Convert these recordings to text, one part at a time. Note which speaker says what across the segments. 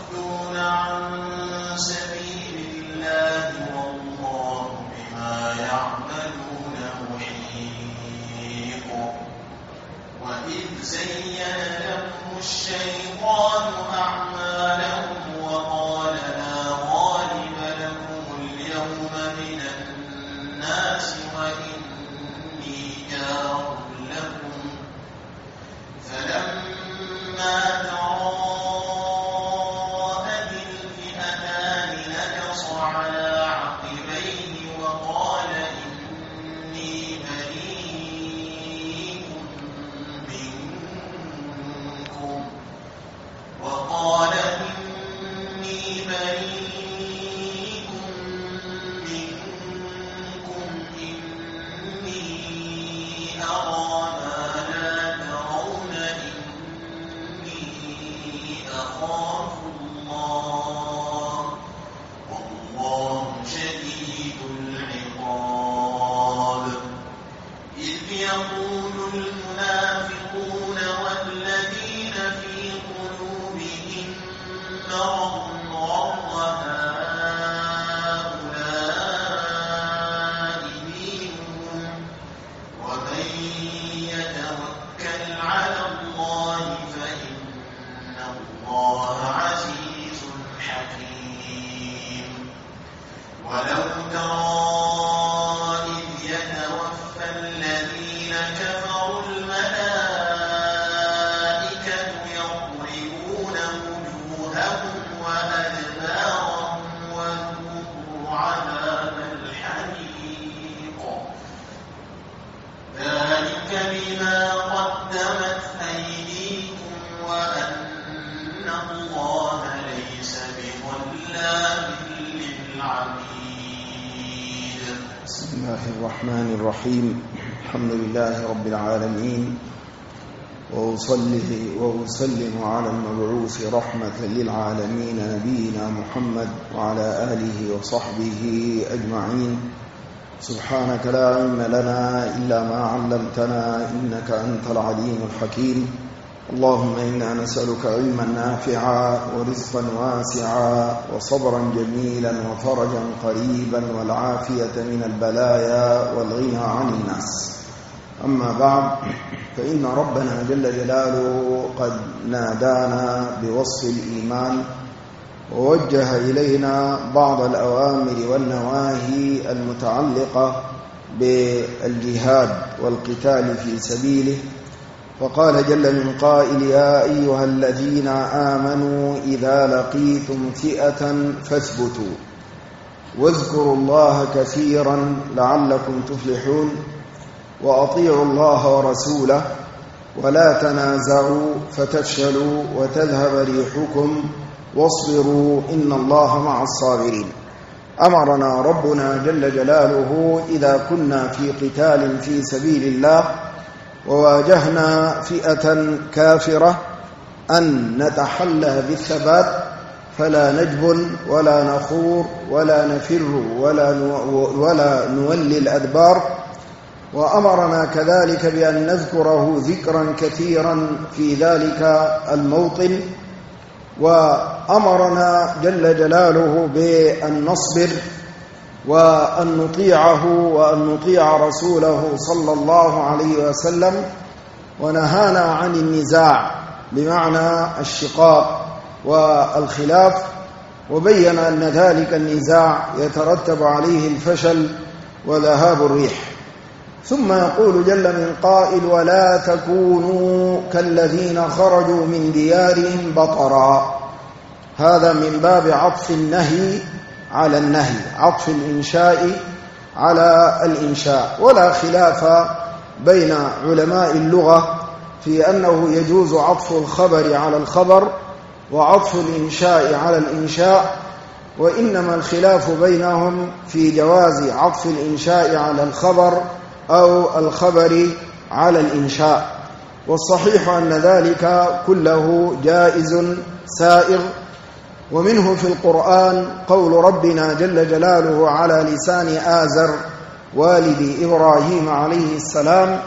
Speaker 1: ويصدون عن سبيل الله والله بما يعملون محيط. وإذ زين لهم الشيطان أعمالهم وقال لا غالب لكم اليوم من الناس وإني جار لكم فلما تراءت الفئتان نكص على عقبيه وقال إني بريء منكم إني أرى ما لا ترون إني أخاف الله والله شديد العقاب. إذ يقول المنافقون والذين في قلوبهم مرض غر هؤلاء دينهم ومن يتوكل على الله فإن الله عزيز حكيم. ولو ترى إذ يتوفى الذين كفروا الملائكة يضربون وجوههم وأدبارهم وذوقوا عذاب الحريق ذلك بما قدمت أيديكم وأن الله ليس بظلام للعبيد.
Speaker 2: بسم الله الرحمن الرحيم. الحمد لله رب العالمين وأصلي وأسلم على المبعوث رحمة للعالمين نبينا محمد وعلى آله وصحبه أجمعين. سبحانك لا علم لنا إلا ما علمتنا إنك أنت العليم الحكيم. اللهم إنا نسألك علما نافعا ورزقا واسعا وصبرا جميلا وفرجا قريبا والعافية من البلايا والغنى عن الناس. أما بعد، فإن ربنا جل جلاله قد نادانا بوصف الإيمان ووجه إلينا بعض الأوامر والنواهي المتعلقة بالجهاد والقتال في سبيله، فقال جل من قائل: يا أيها الذين آمنوا إذا لقيتم فئة فاثبتوا واذكروا الله كثيرا لعلكم تفلحون وأطيعوا الله ورسوله ولا تنازعوا فتفشلوا وتذهب ريحكم واصبروا إن الله مع الصابرين. أمرنا ربنا جل جلاله إذا كنا في قتال في سبيل الله وواجهنا فئة كافرة أن نتحلى بالثبات، فلا نجبن ولا نخور ولا نفر ولا نولي الأدبار. وأمرنا كذلك بأن نذكره ذكرا كثيرا في ذلك الموطن، وأمرنا جل جلاله بأن نصبر وأن نطيعه وأن نطيع رسوله صلى الله عليه وسلم، ونهانا عن النزاع بمعنى الشقاق والخلاف، وبين أن ذلك النزاع يترتب عليه الفشل وذهاب الريح. ثم يقول جل من قائل: ولا تكونوا كالذين خرجوا من ديارهم بطرا. هذا من باب عطف النهي على النهي، عطف الإنشاء على الإنشاء. ولا خلاف بين علماء اللغة في أنه يجوز عطف الخبر على الخبر وعطف الإنشاء على الإنشاء، وإنما الخلاف بينهم في جواز عطف الإنشاء على الخبر أو الخبر على الإنشاء. والصحيح أن ذلك كله جائز سائغ. ومنه في القرآن قول ربنا جل جلاله على لسان آزر والد إبراهيم عليه السلام: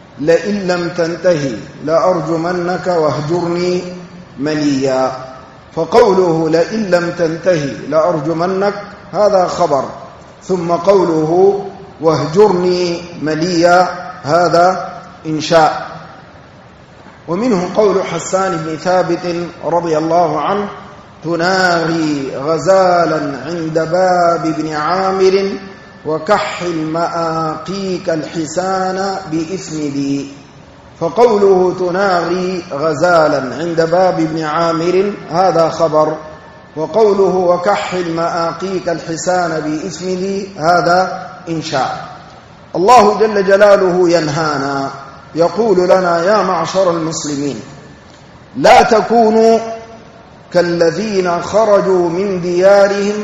Speaker 2: لئن لم تنتهي لأرجمنك واهجرني مليا. فقوله لئن لم تنتهي لأرجمنك هذا خبر، ثم قوله واهجرني مليا هذا إنشاء. ومنه قول حسان بن ثابت رضي الله عنه تناغي غزالا عند باب ابن عامر وكحل مآقيك الحسان بإثم لي. فقوله تناغي غزالا عند باب ابن عامر هذا خبر، وقوله وكحل مآقيك الحسان بإثم لي هذا إنشاء. الله جل جلاله ينهانا يقول لنا يا معشر المسلمين لا تكونوا كالذين خرجوا من ديارهم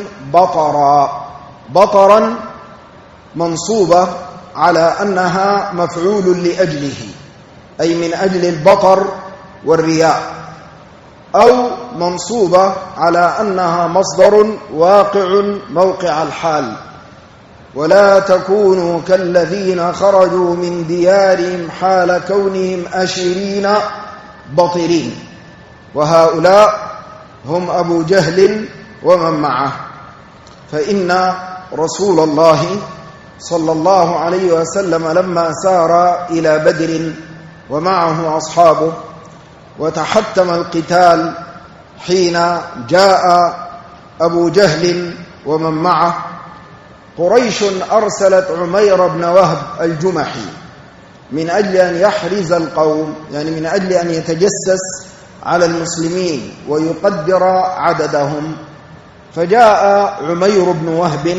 Speaker 2: بطرا منصوبة على أنها مفعول لأجله، أي من أجل البطر والرياء، أو منصوبة على أنها مصدر واقع موقع الحال. ولا تكونوا كالذين خرجوا من ديارهم حال كونهم أشرين بطرين، وهؤلاء هم أبو جهل ومن معه. فإن رسول الله صلى الله عليه وسلم لما سار إلى بدر ومعه أصحابه وتحتم القتال حين جاء أبو جهل ومن معه، قريش أرسلت عمير بن وهب الجمحي من أجل أن يحرز القوم، يعني من أجل أن يتجسس على المسلمين ويقدر عددهم. فجاء عمير بن وهب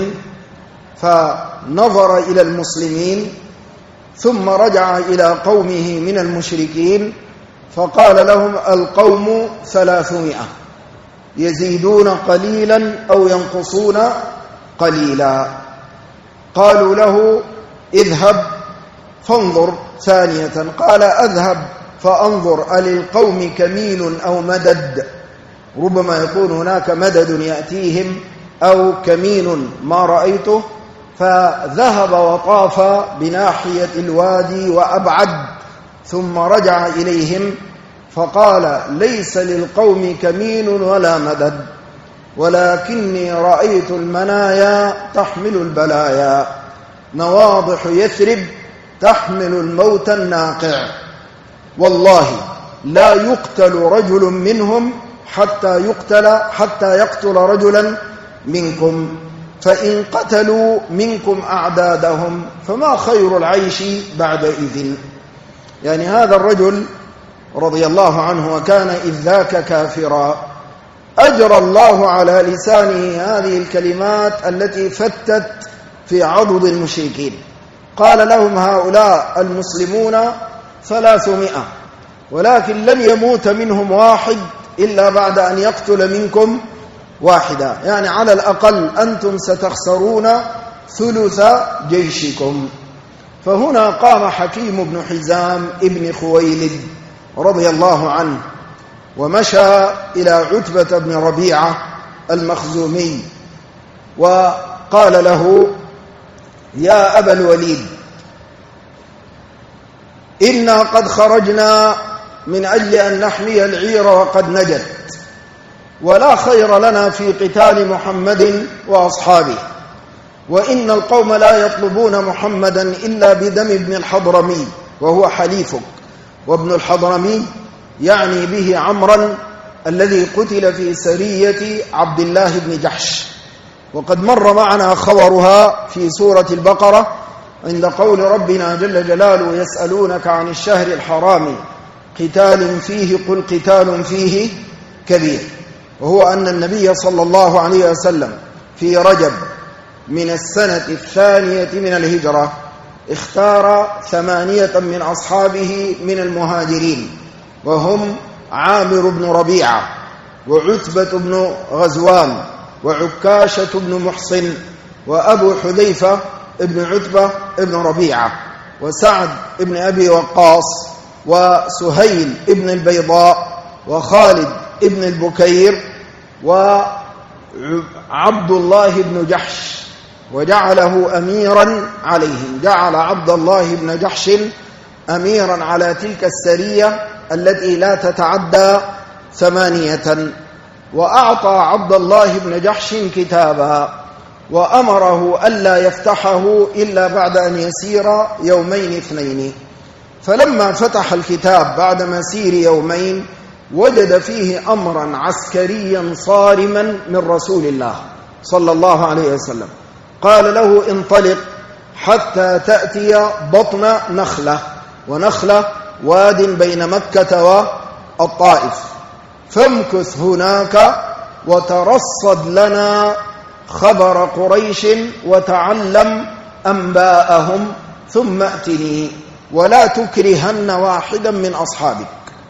Speaker 2: فنظر إلى المسلمين ثم رجع إلى قومه من المشركين فقال لهم القوم 300 يزيدون قليلا أو ينقصون قليلا. قالوا له اذهب فانظر ثانية، قال أذهب فأنظر أللقوم كمين أو مدد، ربما يكون هناك مدد يأتيهم أو كمين ما رأيته. فذهب وطاف بناحية الوادي وأبعد ثم رجع إليهم فقال ليس للقوم كمين ولا مدد، ولكني رأيت المنايا تحمل البلايا، نواضح يثرب تحمل الموت الناقع، والله لا يقتل رجل منهم حتى يقتل رجلا منكم، فإن قتلوا منكم أعدادهم فما خير العيش بعدئذ. يعني هذا الرجل رضي الله عنه وكان إذ ذاك كافرا أجرى الله على لسانه هذه الكلمات التي فتت في عضد المشركين. قال لهم هؤلاء المسلمون 300 ولكن لن يموت منهم واحد إلا بعد أن يقتل منكم واحدا، يعني على الأقل أنتم ستخسرون ثلث جيشكم. فهنا قام حكيم بن حزام ابن خويلد رضي الله عنه ومشى إلى عتبة بن ربيعة المخزومي وقال له يا أبا الوليد إنا قد خرجنا من أجل أن نحمي العير وقد نجت، ولا خير لنا في قتال محمد وأصحابه، وإن القوم لا يطلبون محمدا إلا بدم ابن الحضرمي وهو حليفك. وابن الحضرمي يعني به عمرا الذي قتل في سرية عبد الله بن جحش، وقد مر معنا خبرها في سورة البقرة عند قول ربنا جل جلاله يسألونك عن الشهر الحرام قتال فيه قل قتال فيه كبير، وهو أن النبي صلى الله عليه وسلم في رجب من السنة 2 من الهجرة اختار 8 من أصحابه من المهاجرين، وهم عامر بن ربيعة وعتبة بن غزوان وعكاشة بن محصن وأبو حذيفة ابن عتبة ابن ربيعة وسعد ابن أبي وقاص وسهيل ابن البيضاء وخالد ابن البكير وعبد الله بن جحش، وجعله أميرا عليهم، جعل عبد الله بن جحش أميرا على تلك السرية التي لا تتعدى 8. وأعطى عبد الله بن جحش كتابا وأمره ألا يفتحه إلا بعد أن يسير يومين اثنين. فلما فتح الكتاب بعد مسير يومين وجد فيه أمرا عسكريا صارما من رسول الله صلى الله عليه وسلم. قال له انطلق حتى تأتي بطن نخلة، ونخلة واد بين مكة والطائف، فامكث هناك وترصد لنا خبر قريش وتعلم أنباءهم ثم أتني ولا تكرهن واحدا من أصحابك.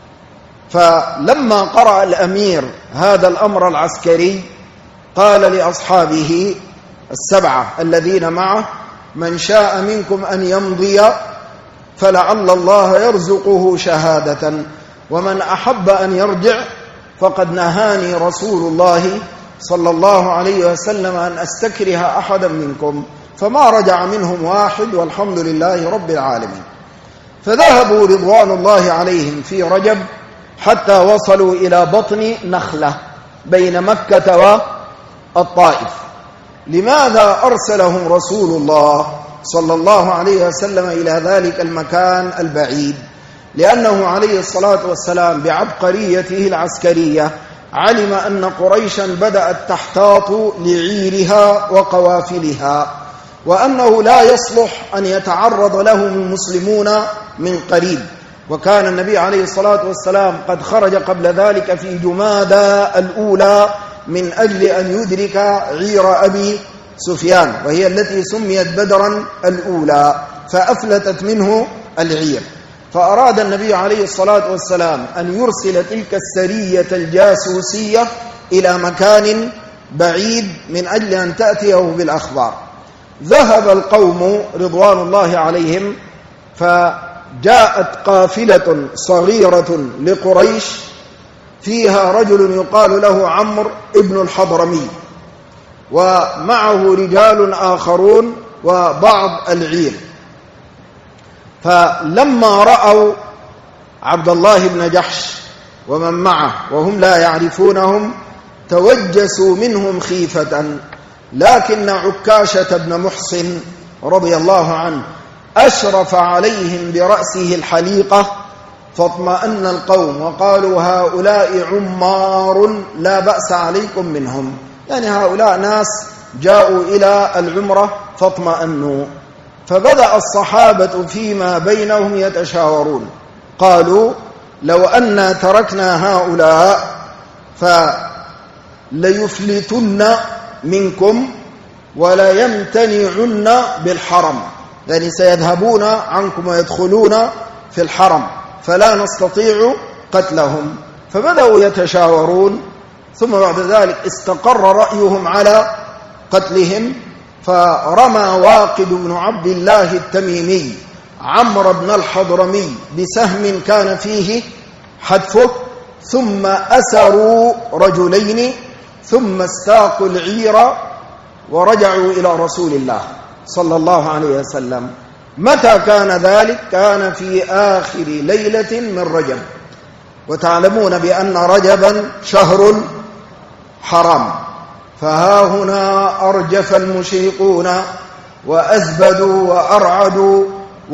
Speaker 2: فلما قرأ الأمير هذا الأمر العسكري قال لأصحابه السبعة الذين معه: من شاء منكم أن يمضي فلعل الله يرزقه شهادة، ومن أحب أن يرجع فقد نهاني رسول الله صلى الله عليه وسلم أن أستكره أحدا منكم، فما رجع منهم واحد والحمد لله رب العالمين. فذهبوا رضوان الله عليهم في رجب حتى وصلوا إلى بطن نخلة بين مكة والطائف. لماذا أرسلهم رسول الله صلى الله عليه وسلم إلى ذلك المكان البعيد؟ لأنه عليه الصلاة والسلام بعبقريته العسكرية علم أن قريشا بدأت تحتاط لعيرها وقوافلها، وأنه لا يصلح أن يتعرض لهم المسلمون من قريب. وكان النبي عليه الصلاة والسلام قد خرج قبل ذلك في جمادى الأولى من أجل أن يدرك عير أبي سفيان، وهي التي سميت بدرا الأولى، فأفلتت منه العير. فأراد النبي عليه الصلاة والسلام أن يرسل تلك السرية الجاسوسية إلى مكان بعيد من أجل أن تأتيه بالأخبار. ذهب القوم رضوان الله عليهم، فجاءت قافلة صغيرة لقريش فيها رجل يقال له عمرو ابن الحضرمي، ومعه رجال آخرون وبعض العير. فلما رأوا عبد الله بن جحش ومن معه وهم لا يعرفونهم توجسوا منهم خيفة، لكن عكاشة بن محصن رضي الله عنه أشرف عليهم برأسه الحليقة، فاطمأن القوم وقالوا هؤلاء عمار لا بأس عليكم منهم، يعني هؤلاء ناس جاءوا إلى العمرة فاطمأنوا. فبدأ الصحابة فيما بينهم يتشاورون، قالوا لو أن تركنا هؤلاء فليفلتن منكم ولا يمتنعن بالحرم، يعني سيذهبون عنكم ويدخلون في الحرم فلا نستطيع قتلهم. فبدأوا يتشاورون، ثم بعد ذلك استقر رأيهم على قتلهم، فرمى واقد بن عبد الله التميمي عمرو بن الحضرمي بسهم كان فيه حتفه، ثم أسروا رجلين، ثم استاقوا العير ورجعوا إلى رسول الله صلى الله عليه وسلم. متى كان ذلك؟ كان في آخر ليلة من رجب، وتعلمون بأن رجبا شهر حرام. فها هنا أرجف المشركون وأزبدوا وأرعدوا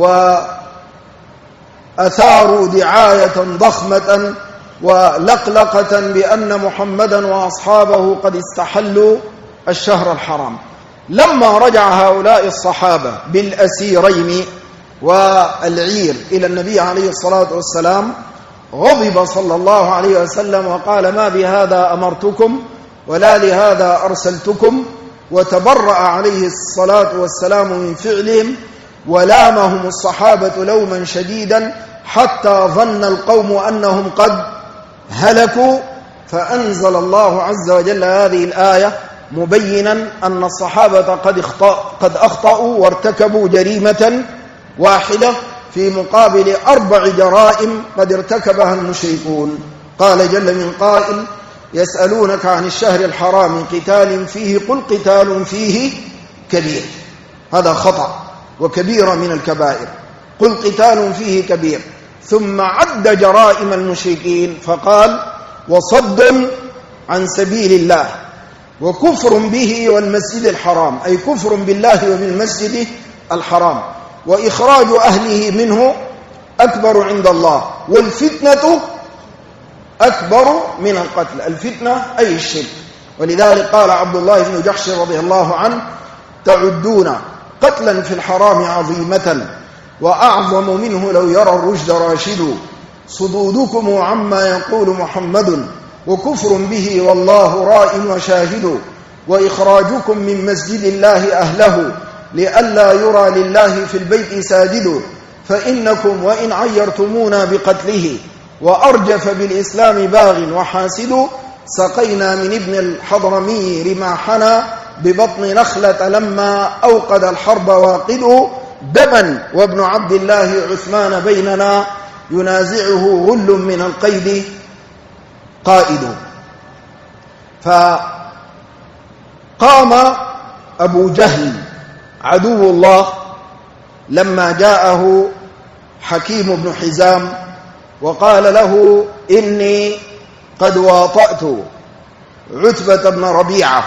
Speaker 2: وأثاروا دعاية ضخمة ولقلقة بأن محمدا وأصحابه قد استحلوا الشهر الحرام. لما رجع هؤلاء الصحابة بالأسيرين والعير إلى النبي عليه الصلاة والسلام غضب صلى الله عليه وسلم وقال ما بهذا أمرتكم ولا لهذا أرسلتكم، وتبرأ عليه الصلاة والسلام من فعلهم، ولامهم الصحابة لوما شديدا حتى ظن القوم أنهم قد هلكوا. فأنزل الله عز وجل هذه الآية مبينا أن الصحابة قد أخطأوا وارتكبوا جريمة واحدة في مقابل 4 جرائم قد ارتكبها المشركون. قال جل من قائل يسألونك عن الشهر الحرام قتال فيه قل قتال فيه كبير، هذا خطأ وكبيرة من الكبائر، قل قتال فيه كبير. ثم عد جرائم المشركين فقال وصد عن سبيل الله، وكفر به والمسجد الحرام، أي كفر بالله وبالمسجد الحرام، وإخراج أهله منه أكبر عند الله، والفتنة أكبر من القتل. الفتنة أي الشرك. ولذلك قال عبد الله بن جحش رضي الله عنه: تعدون قتلا في الحرام عظيمة، وأعظم منه لو يرى الرشد راشد، صدودكم عما يقول محمد، وكفر به والله راء وشاهد، وإخراجكم من مسجد الله أهله، لئلا يرى لله في البيت ساجد، فإنكم وإن عيرتمونا بقتله، وأرجف بالإسلام باغ وحاسد، سقينا من ابن الحضرمي رماحنا، ببطن نخلة لما أوقد الحرب واقد، دما وابن عبد الله عثمان بيننا، ينازعه غل من القيد قائد. فقام أبو جهل عدو الله لما جاءه حكيم بن حزام وقال له: إني قد واطأت عتبة بن ربيعة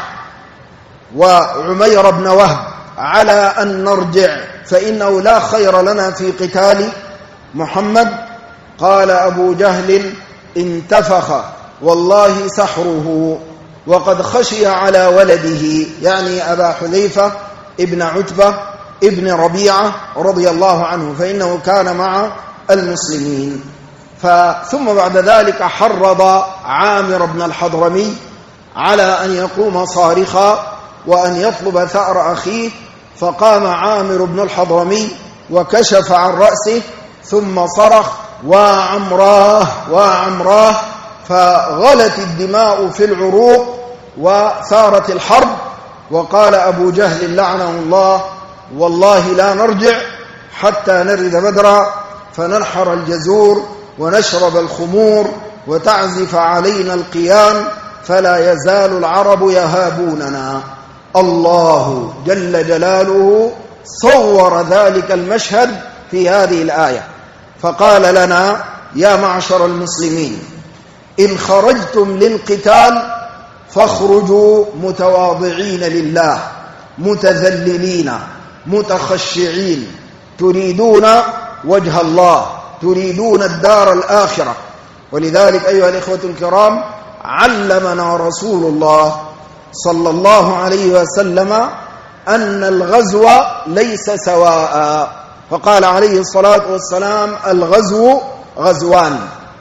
Speaker 2: وعمير بن وهب على أن نرجع، فإنه لا خير لنا في قتال محمد. قال أبو جهل: انتفخ والله سحره، وقد خشي على ولده، يعني أبا حذيفة ابن عتبة ابن ربيعة رضي الله عنه، فإنه كان مع المسلمين. ثم بعد ذلك حرض عامر بن الحضرمي على أن يقوم صارخا وأن يطلب ثأر أخيه، فقام عامر بن الحضرمي وكشف عن رأسه ثم صرخ: وعمراه وعمراه، فغلت الدماء في العروق وثارت الحرب. وقال أبو جهل لعنه الله: والله لا نرجع حتى نرد بدرا، فننحر الجزور ونشرب الخمور وتعزف علينا القيان، فلا يزال العرب يهابوننا. الله جل جلاله صور ذلك المشهد في هذه الآية، فقال لنا: يا معشر المسلمين، إن خرجتم للقتال فاخرجوا متواضعين لله، متذللين متخشعين، تريدون وجه الله، تريدون الدار الآخرة. ولذلك أيها الإخوة الكرام، علمنا رسول الله صلى الله عليه وسلم أن الغزو ليس سواء، فقال عليه الصلاة والسلام: الغزو غزوان،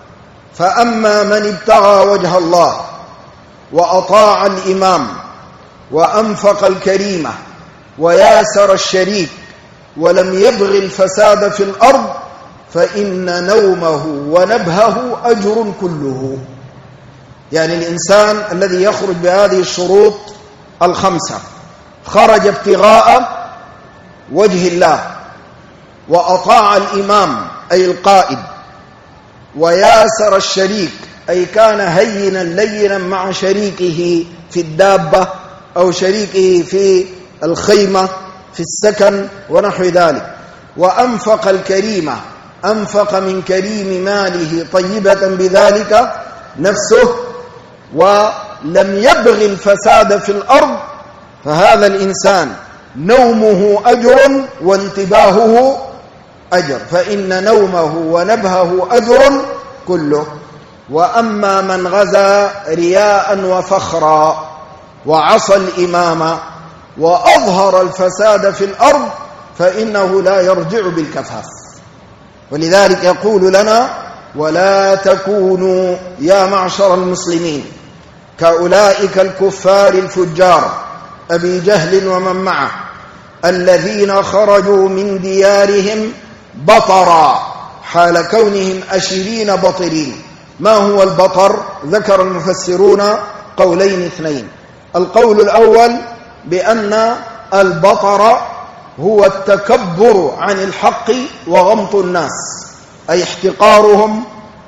Speaker 2: فأما من ابتغى وجه الله وأطاع الإمام وأنفق الكريمة وياسر الشريك ولم يبغ الفساد في الأرض، فإن نومه ونبهه أجر كله. يعني الإنسان الذي يخرج بهذه الشروط الخمسة، خرج ابتغاء وجه الله، وأطاع الإمام أي القائد، وياسر الشريك أي كان هينا لينا مع شريكه في الدابة أو شريكه في الخيمة في السكن ونحو ذلك، وأنفق الكريمة، أنفق من كريم ماله طيبة بذلك نفسه، ولم يبغ الفساد في الأرض، فهذا الإنسان نومه أجر وانتباهه أجر، فإن نومه ونبهه أجر كله. وأما من غزا رياء وفخرا وعصى الإمام وأظهر الفساد في الأرض، فإنه لا يرجع بالكفاف. ولذلك يقول لنا: ولا تكونوا يا معشر المسلمين كأولئك الكفار الفجار أبي جهل ومن معه، الذين خرجوا من ديارهم بطرا، حال كونهم أشرين بطرين. ما هو البطر؟ ذكر المفسرون قولين اثنين. القول الأول بأن البطر هو التكبر عن الحق وغمط الناس، أي احتقارهم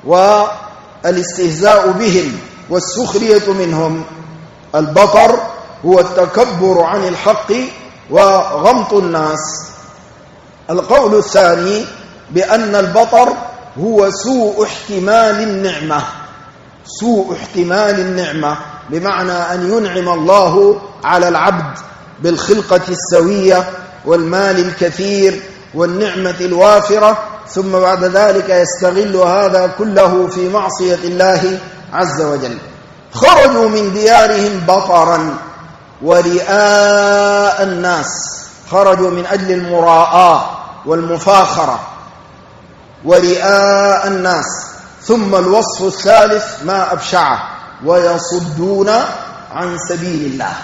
Speaker 2: والاستهزاء بهم والسخرية منهم. البطر هو التكبر عن الحق وغمط الناس. القول الثاني بأن البطر هو سوء احتمال النعمة، سوء احتمال النعمة، بمعنى أن ينعم الله على العبد بالخلقة السوية والمال الكثير والنعمة الوافرة، ثم بعد ذلك يستغل هذا كله في معصية الله عز وجل. خرجوا من ديارهم بطرا ورئاء الناس، خرجوا من أجل المراءة والمفاخرة ورئاء الناس. ثم الوصف الثالث ما أبشعه، ويصدون عن سبيل الله،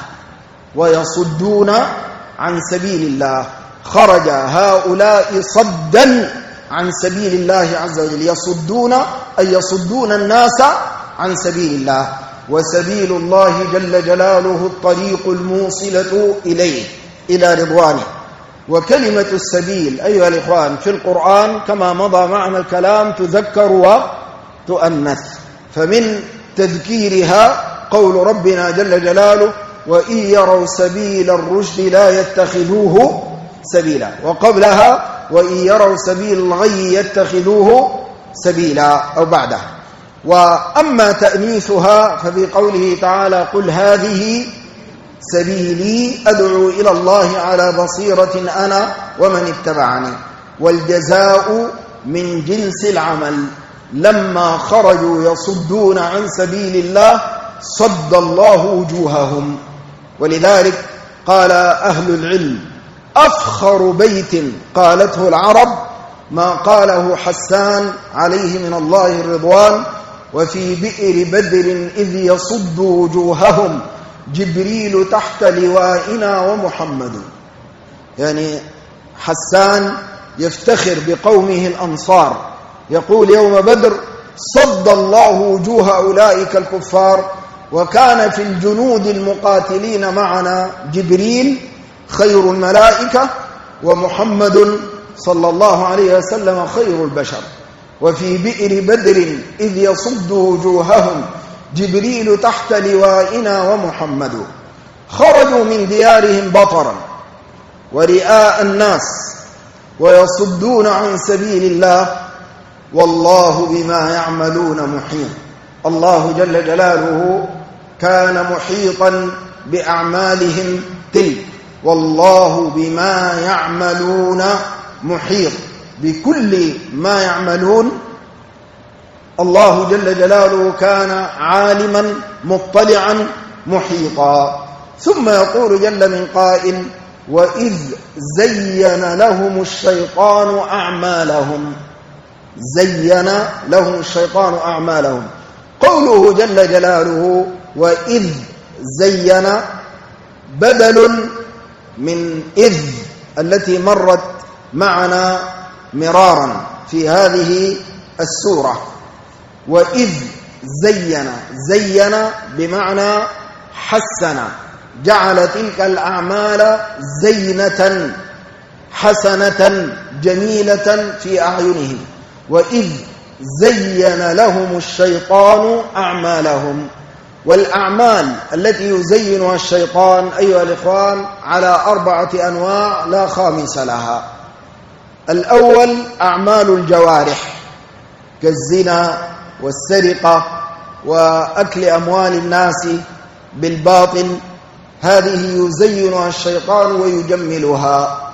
Speaker 2: ويصدون عن سبيل الله. خرج هؤلاء صدا عن سبيل الله عز وجل، يصدون أي يصدون الناس عن سبيل الله، وسبيل الله جل جلاله الطريق الموصلة إليه إلى رضوانه. وكلمة السبيل أيها الإخوان في القرآن كما مضى معنا الكلام تذكر وتؤنث، فمن تذكيرها قول ربنا جل جلاله وإن يروا سبيل الرشد لا يتخذوه سبيلا، وقبلها وإن يروا سبيل الغي يتخذوه سبيلا أو بعدها. وأما تأنيثها ففي قوله تعالى قل هذه سبيلي أدعو إلى الله على بصيرة أنا ومن اتبعني، والجزاء من جنس العمل. لما خرجوا يصدون عن سبيل الله صد الله وجوههم. ولذلك قال أهل العلم أفخر بيت قالته العرب ما قاله حسان عليه من الله الرضوان وفي بئر بدر إذ يصد وجوههم جبريل تحت لوائنا ومحمد. يعني حسان يفتخر بقومه الأنصار، يقول يوم بدر صد الله وجوه أولئك الكفار، وكان في الجنود المقاتلين معنا جبريل خير الملائكة ومحمد صلى الله عليه وسلم خير البشر. وفي بئر بدر إذ يصد وجوههم جبريل تحت لوائنا ومحمد. خرجوا من ديارهم بطرا ورئاء الناس ويصدون عن سبيل الله والله بما يعملون محيط. الله جل جلاله كان محيطا بأعمالهم تلك، والله بما يعملون محيط، بكل ما يعملون الله جل جلاله كان عالما مطلعا محيطا. ثم يقول جل من قائل وإذ زين لهم الشيطان أعمالهم، زين لهم الشيطان أعمالهم. قوله جل جلاله وإذ زين بدل من إذ التي مرت معنا مرارا في هذه السورة. وإذ زين، زين بمعنى حسن، جعل تلك الأعمال زينة حسنة جميلة في أعينهم. وإذ زين لهم الشيطان أعمالهم. والأعمال التي يزينها الشيطان أيها الإخوان على 4 أنواع لا خامس لها. الأول أعمال الجوارح كالزنا والسرقة وأكل أموال الناس بالباطل، هذه يزينها الشيطان ويجملها،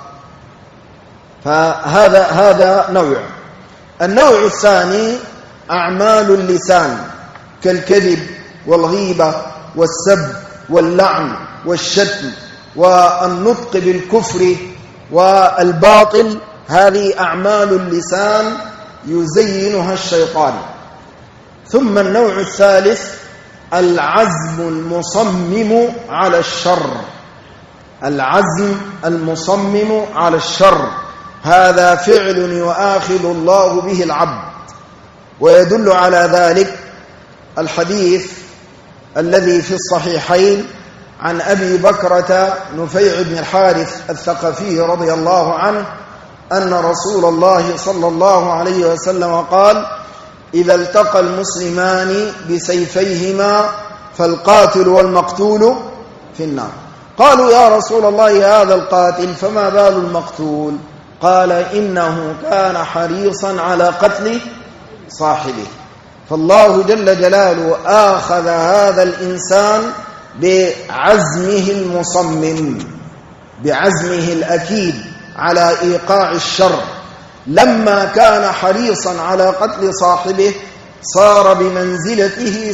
Speaker 2: فهذا نوع. النوع الثاني أعمال اللسان كالكذب والغيبة والسب واللعن والشتم والنطق بالكفر والباطل، هذه أعمال اللسان يزينها الشيطان. ثم النوع الثالث العزم المصمم على الشر، العزم المصمم على الشر، هذا فعل يؤاخذ الله به العبد. ويدل على ذلك الحديث الذي في الصحيحين عن أبي بكرة نفيع بن الحارث الثقفي رضي الله عنه أن رسول الله صلى الله عليه وسلم قال إذا التقى المسلمان بسيفيهما فالقاتل والمقتول في النار. قالوا يا رسول الله هذا القاتل فما بال المقتول؟ قال إنه كان حريصا على قتل صاحبه. فالله جل جلاله آخذ هذا الإنسان بعزمه المصمم، بعزمه الأكيد على إيقاع الشر. لما كان حريصا على قتل صاحبه صار بمنزلته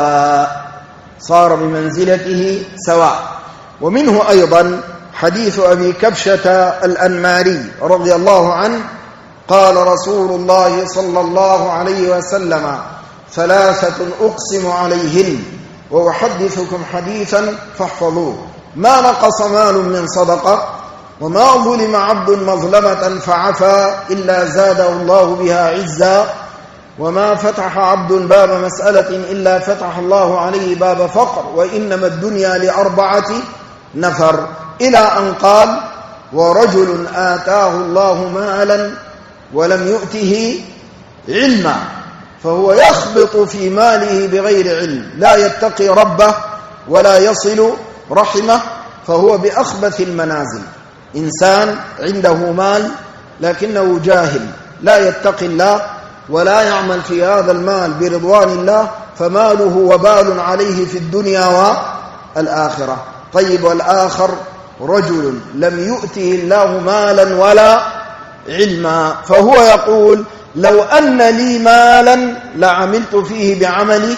Speaker 2: سواء. ومنه أيضا حديث أبي كبشة الأنماري رضي الله عنه قال رسول الله صلى الله عليه وسلم: 3 أقسم عليهن وأحدثكم حديثا فاحفظوه: ما نقص مال من صدقة، وما ظلم عبد مظلمة فعفى إلا زاده الله بها عزا، وما فتح عبد باب مسألة إلا فتح الله عليه باب فقر، وإنما الدنيا ل4 نفر، إلى أن قال: ورجل آتاه الله مالا ولم يؤته علما فهو يخبط في ماله بغير علم، لا يتقي ربه ولا يصل رحمه، فهو بأخبث المنازل. إنسان عنده مال لكنه جاهل، لا يتقي الله ولا يعمل في هذا المال برضوان الله، فماله وبال عليه في الدنيا والآخرة. طيب، والآخر رجل لم يؤته الله مالا ولا علما، فهو يقول: لو أن لي مالا لعملت فيه بعمل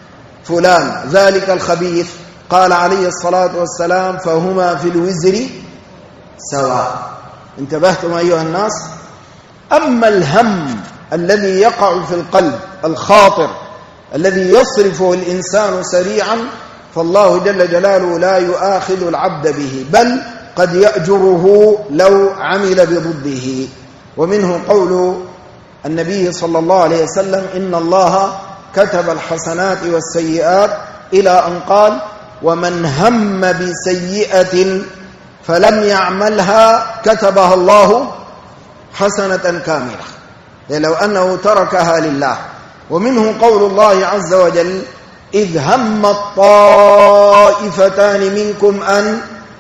Speaker 2: فلان ذلك الخبيث. قال عليه الصلاة والسلام: فهما في الوزر سواء. انتبهتم أيها الناس؟ أما الهم الذي يقع في القلب، الخاطر الذي يصرفه الإنسان سريعا، فالله جل جلاله لا يؤاخذ العبد به، بل قد يأجره لو عمل بضده. ومنه قول النبي صلى الله عليه وسلم: إن الله كتب الحسنات والسيئات، إلى أن قال: ومن هم بسيئة فلم يعملها كتبها الله حسنة كاملة، لو أنه تركها لله. ومنه قول الله عز وجل: إذ هم الطائفتان منكم أن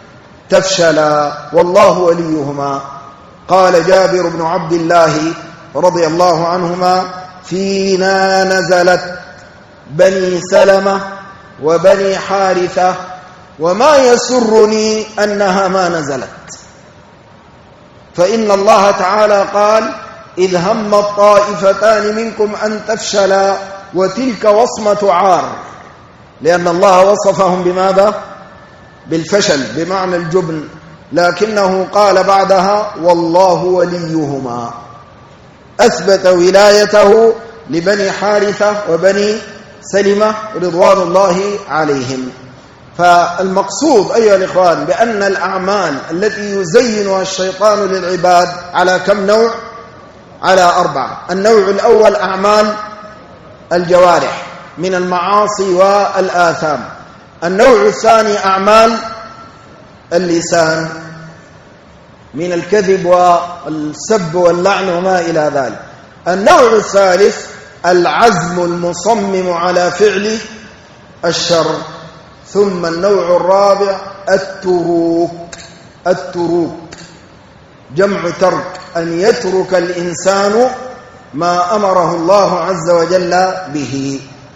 Speaker 2: تفشلا والله وليهما. قال جابر بن عبد الله رضي الله عنهما: فينا نزلت بني سلمة وبني حارثة، وما يسرني أنها ما نزلت، فإن الله تعالى قال: إذ هم الطائفتان منكم أن تفشلا، وتلك وصمة عار، لأن الله وصفهم بماذا؟ بالفشل، بمعنى الجبن، لكنه قال بعدها: والله وليهما، أثبت ولايته لبني حارثة وبني سلمة رضوان الله عليهم. فالمقصود أيها الإخوان بأن الأعمال التي يزينها الشيطان للعباد على كم نوع؟ على 4. النوع الأول أعمال الجوارح من المعاصي والآثام. النوع الثاني أعمال اللسان من الكذب والسب واللعن وما إلى ذلك. النوع الثالث العزم المصمم على فعل الشر. ثم النوع الرابع التروك جمع ترك، أن يترك الإنسان ما أمره الله عز وجل به.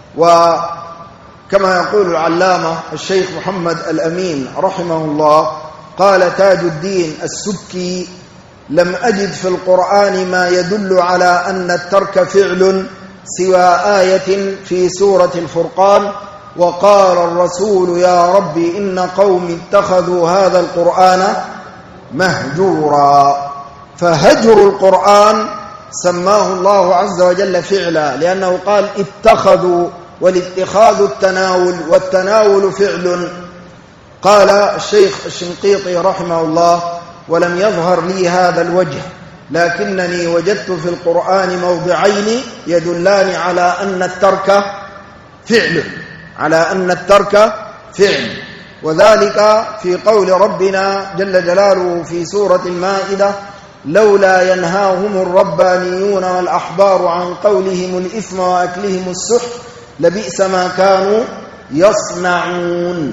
Speaker 2: وكما يقول العلامة الشيخ محمد الأمين رحمه الله، قال تاج الدين السبكي: لم أجد في القرآن ما يدل على أن الترك فعل سوى آية في سورة الفرقان: وقال الرسول يا رب إن قوم اتخذوا هذا القرآن مهجورا. فهجر القرآن سماه الله عز وجل فعلا، لأنه قال اتخذوا، والاتخاذ التناول، والتناول فعل. قال الشيخ الشنقيطي رحمه الله: ولم يظهر لي هذا الوجه، لكنني وجدت في القرآن موضعين يدلان على أن الترك فعل، وذلك في قول ربنا جل جلاله في سورة المائدة: لولا ينهاهم الربانيون والأحبار عن قولهم الإثم وأكلهم السحت لبئس ما كانوا يصنعون.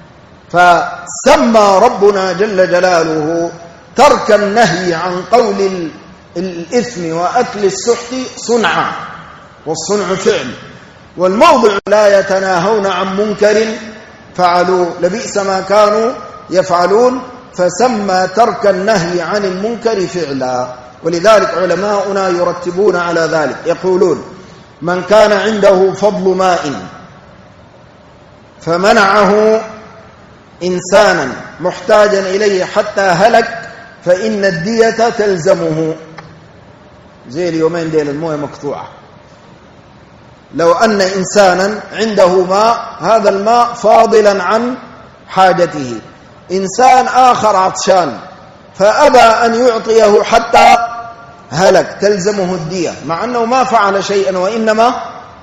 Speaker 2: فسمى ربنا جل جلاله ترك النهي عن قول الإثم وأكل السحت صنعا، والصنع فعل، والموضع لا يتناهون عن منكر فعلوا لبئس ما كانوا يفعلون، فسمى ترك النهي عن المنكر فعلا. ولذلك علماؤنا يرتبون على ذلك، يقولون من كان عنده فضل ماء فمنعه إنسانا محتاجا إليه حتى هلك فإن الدية تلزمه. زي اليومين ديل المويه مقطوعة، لو أن إنسانا عنده ماء، هذا الماء فاضلا عن حاجته، إنسان آخر عطشان فأبى أن يعطيه حتى هلك، تلزمه الدية مع أنه ما فعل شيئا وإنما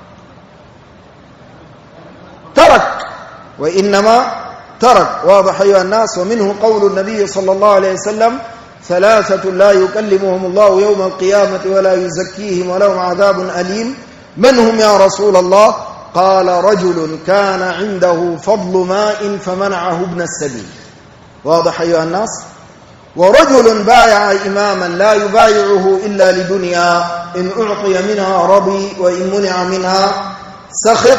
Speaker 2: ترك. واضح أيها الناس. ومنه قول النبي صلى الله عليه وسلم: ثلاثة لا يكلمهم الله يوم القيامة ولا يزكيهم ولهم عذاب أليم. من هم يا رسول الله؟ قال: رجل كان عنده فضل ماء فمنعه ابن السبيل. واضح أيها الناس. ورجل بايع إماما لا يبايعه إلا لدنيا، إن أعطي منها رضي وإن منع منها سخط.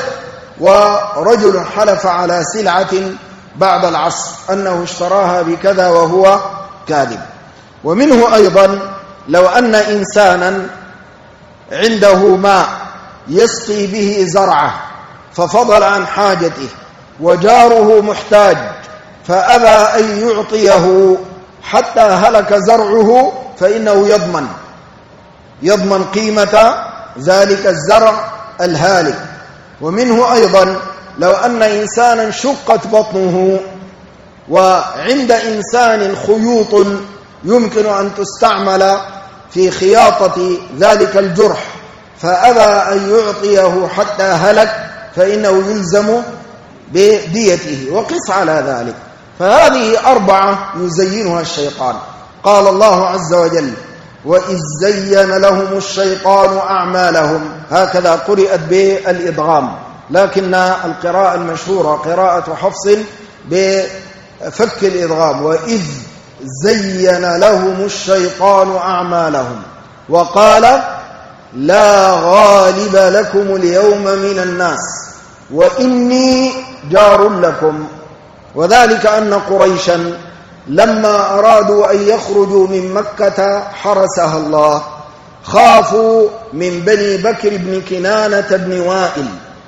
Speaker 2: ورجل حلف على سلعة بعد العصر أنه اشتراها بكذا وهو كاذب. ومنه أيضا لو أن إنسانا عنده ماء يسقي به زرعه ففضل عن حاجته وجاره محتاج فأبى أن يعطيه حتى هلك زرعه، فإنه يضمن قيمة ذلك الزرع الهالك. ومنه أيضا لو أن إنسانا شقت بطنه وعند إنسان خيوط يمكن أن تستعمل في خياطة ذلك الجرح فأبى أن يعطيه حتى هلك، فإنه يلزم بديته. وقس على ذلك. فهذه 4 يزينها الشيطان. قال الله عز وجل: وإذ زين لهم الشيطان أعمالهم. هكذا قرئت بالإدغام، لكن القراءة المشهورة قراءة حفص بفك الإدغام: وإذ زين لهم الشيطان أعمالهم وقال: لا غالب لكم اليوم من الناس وإني جار لكم. وذلك أن قريشا لما أرادوا أن يخرجوا من مكة حرسها الله، خافوا من بني بكر بن كنانة بن وائل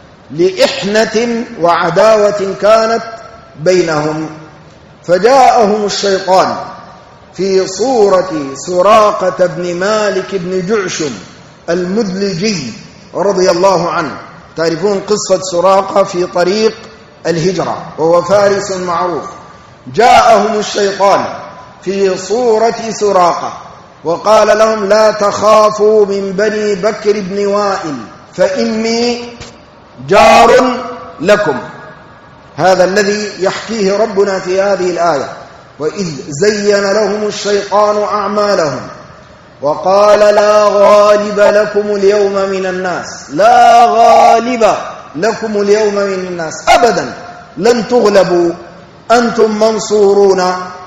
Speaker 2: لإحنة وعداوة كانت بينهم، فجاءهم الشيطان في صورة سراقة بن مالك بن جعشم المدلجي رضي الله عنه. تعرفون قصة سراقة في طريق الهجرة، وهو فارس معروف. جاءهم الشيطان في صورة سراقة وقال لهم: لا تخافوا من بني بكر بن وائل فإني جار لكم. هذا الذي يحكيه ربنا في هذه الآية: وإذ زين لهم الشيطان أعمالهم وقال: لا غالب لكم اليوم من الناس. لا غالب لكم اليوم من الناس، أبدا لن تغلبوا، أنتم منصورون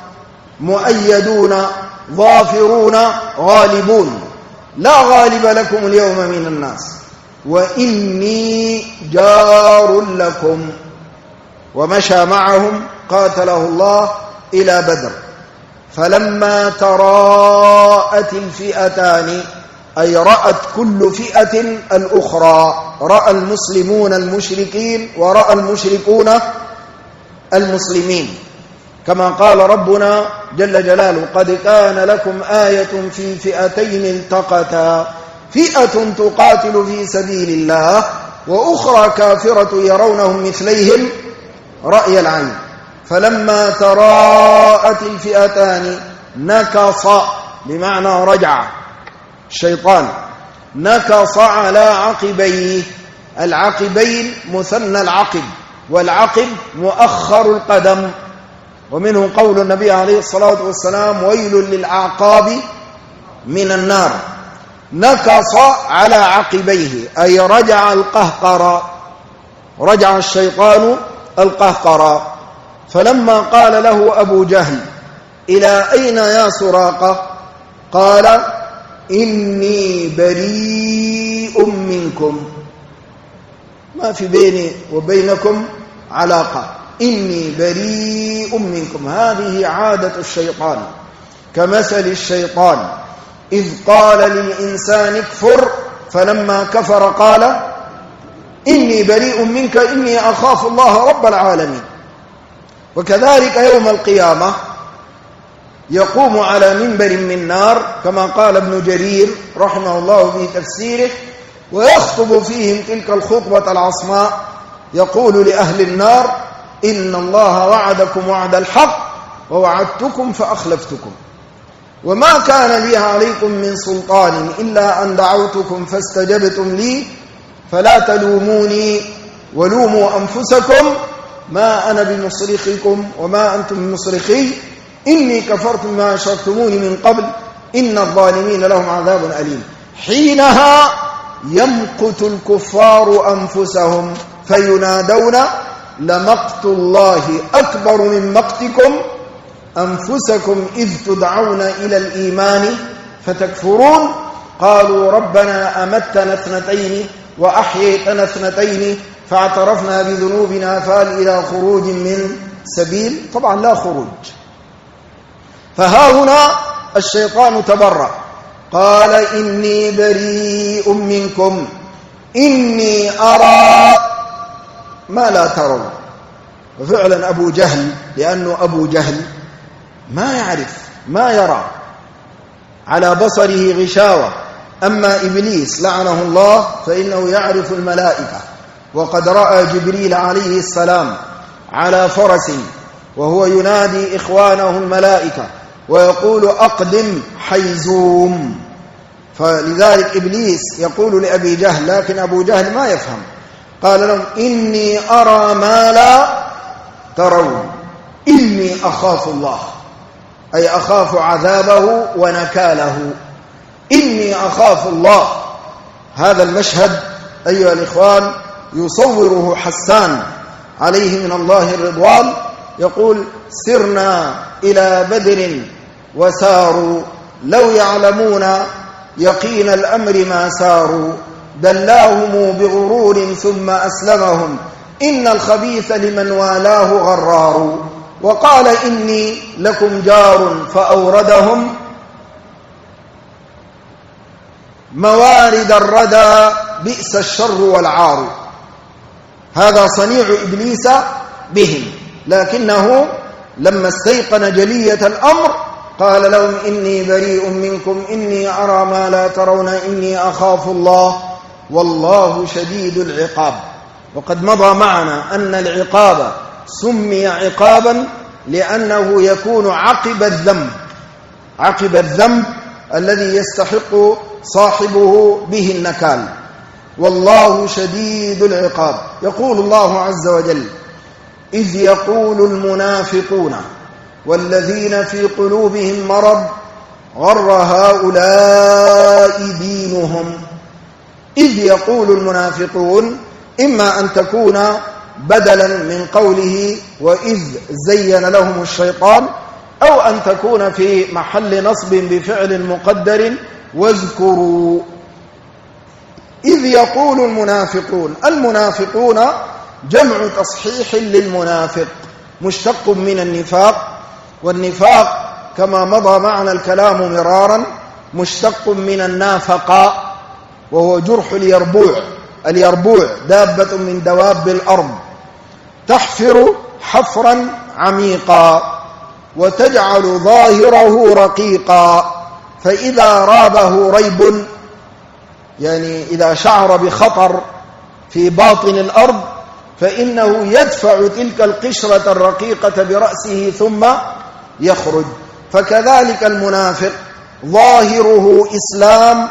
Speaker 2: مؤيدون ظافرون غالبون. لا غالب لكم اليوم من الناس وإني جار لكم. ومشى معهم قاتله الله إلى بدر. فلما تراءت الفئتان، أي رأت كل فئة الأخرى، رأى المسلمون المشركين ورأى المشركون المسلمين، كما قال ربنا جل جلاله: قد كان لكم آية في فئتين التقتا، فئة تقاتل في سبيل الله وأخرى كافرة يرونهم مثليهم رأي العين. فلما تراءت الفئتان نكص، بمعنى رجع الشيطان، نكص على عقبيه. العقبين مثنى العقب، والعقب مؤخر القدم. ومنه قول النبي عليه الصلاة والسلام: ويل للأعقاب من النار. نكص على عقبيه أي رجع القهقرى، رجع الشيطان القهقرى. فلما قال له أبو جهل: إلى أين يا سراقة؟ قال: إني بريء منكم. ما في بيني وبينكم علاقة، إني بريء منكم. هذه عادة الشيطان، كمثل الشيطان إذ قال للإنسان اكفر فلما كفر قال إني بريء منك إني أخاف الله رب العالمين. وكذلك يوم القيامة يقوم على منبر من نار كما قال ابن جرير رحمه الله في تفسيره، ويخطب فيهم تلك الخطبة العصماء، يقول لأهل النار إن الله وعدكم وعد الحق ووعدتكم فأخلفتكم وما كان لي عليكم من سلطان إلا أن دعوتكم فاستجبتم لي فلا تلوموني ولوموا أنفسكم ما أنا بمصرخكم وما أنتم بمصرخي إني كفرت ما أشركتموني من قبل إن الظالمين لهم عذاب أليم. حينها يمقت الكفار أنفسهم فينادون لمقت الله أكبر من مقتكم أنفسكم إذ تدعون إلى الإيمان فتكفرون قالوا ربنا أمتنا اثنتين وأحييتنا اثنتين فاعترفنا بذنوبنا فهل إلى خروج من سبيل؟ طبعا لا خروج. فها هنا الشيطان تبرأ قال إني بريء منكم إني أرى ما لا ترون. وفعلا أبو جهل، لأنه أبو جهل ما يعرف ما يرى، على بصره غشاوة. أما إبليس لعنه الله فإنه يعرف الملائكة، وقد رأى جبريل عليه السلام على فرس وهو ينادي إخوانه الملائكة ويقول أقدم حيزوم. فلذلك إبليس يقول لأبي جهل، لكن أبو جهل ما يفهم، قال لهم إني أرى ما لا ترون إني أخاف الله، أي أخاف عذابه ونكاله، إني أخاف الله. هذا المشهد أيها الإخوان يصوره حسان عليه من الله الرضوان، يقول سرنا إلى بدر وساروا لو يعلمون يقين الأمر ما ساروا دلاهم بغرور ثم أسلمهم إن الخبيث لمن والاه غرار وقال إني لكم جار فأوردهم موارد الردى بئس الشر والعار. هذا صنيع إبليس بهم، لكنه لما استيقن جلية الأمر قال لهم إني بريء منكم إني أرى ما لا ترون إني أخاف الله والله شديد العقاب. وقد مضى معنا أن العقاب سمي عقابا لأنه يكون عقب الذنب الذي يستحق صاحبه به النكال، والله شديد العقاب. يقول الله عز وجل إذ يقول المنافقون والذين في قلوبهم مرض غر هؤلاء دينهم. إذ يقول المنافقون إما أن تكون بدلا من قوله وإذ زين لهم الشيطان، أو أن تكون في محل نصب بفعل مقدر واذكروا. إذ يقول المنافقون، المنافقون جمع تصحيح للمنافق مشتق من النفاق، والنفاق كما مضى معنا الكلام مرارا مشتق من النافقة وهو جرح اليربوع. اليربوع دابة من دواب الأرض تحفر حفرا عميقا وتجعل ظاهره رقيقا، فإذا رابه ريب يعني إذا شعر بخطر في باطن الأرض فإنه يدفع تلك القشرة الرقيقة برأسه ثم يخرج. فكذلك المنافق ظاهره إسلام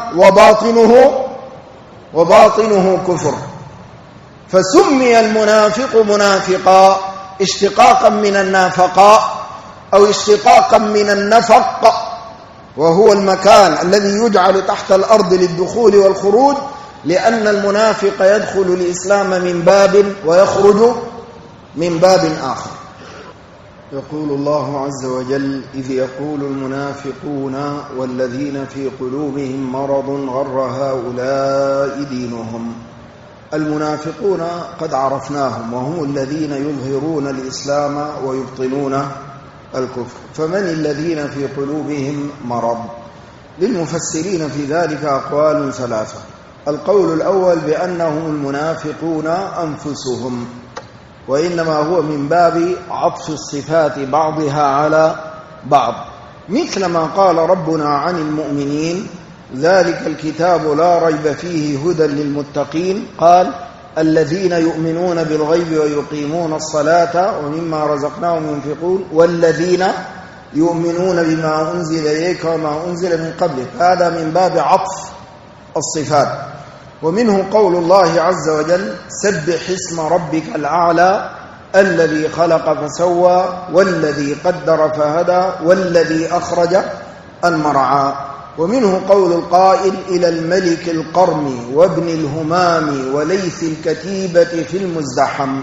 Speaker 2: وباطنه كفر، فسمي المنافق منافقا اشتقاقا من النافقاء أو اشتقاقا من النفق، وهو المكان الذي يجعل تحت الأرض للدخول والخروج، لأن المنافق يدخل الإسلام من باب ويخرج من باب آخر. يقول الله عز وجل إذ يقول المنافقون والذين في قلوبهم مرض غر هؤلاء دينهم. المنافقون قد عرفناهم، وهم الذين يظهرون الإسلام ويبطنون الكفر. فمن الذين في قلوبهم مرض؟ للمفسرين في ذلك أقوال ثلاثة. القول الأول بأنهم المنافقون أنفسهم، وإنما هو من باب عطف الصفات بعضها على بعض، مثل ما قال ربنا عن المؤمنين: ذلك الكتاب لا ريب فيه هدى للمتقين، قال: الذين يؤمنون بالغيب ويقيمون الصلاة ومما رزقناهم ينفقون والذين يؤمنون بما أنزل إليك وما أنزل من قبلك. هذا من باب عطف الصفات. ومنه قول الله عز وجل: سبح اسم ربك الأعلى الذي خلق فسوى والذي قدر فهدى والذي أخرج المرعى. ومنه قول القائل: إلى الملك القرم وابن الهمام وليث الكتيبة في المزدحم.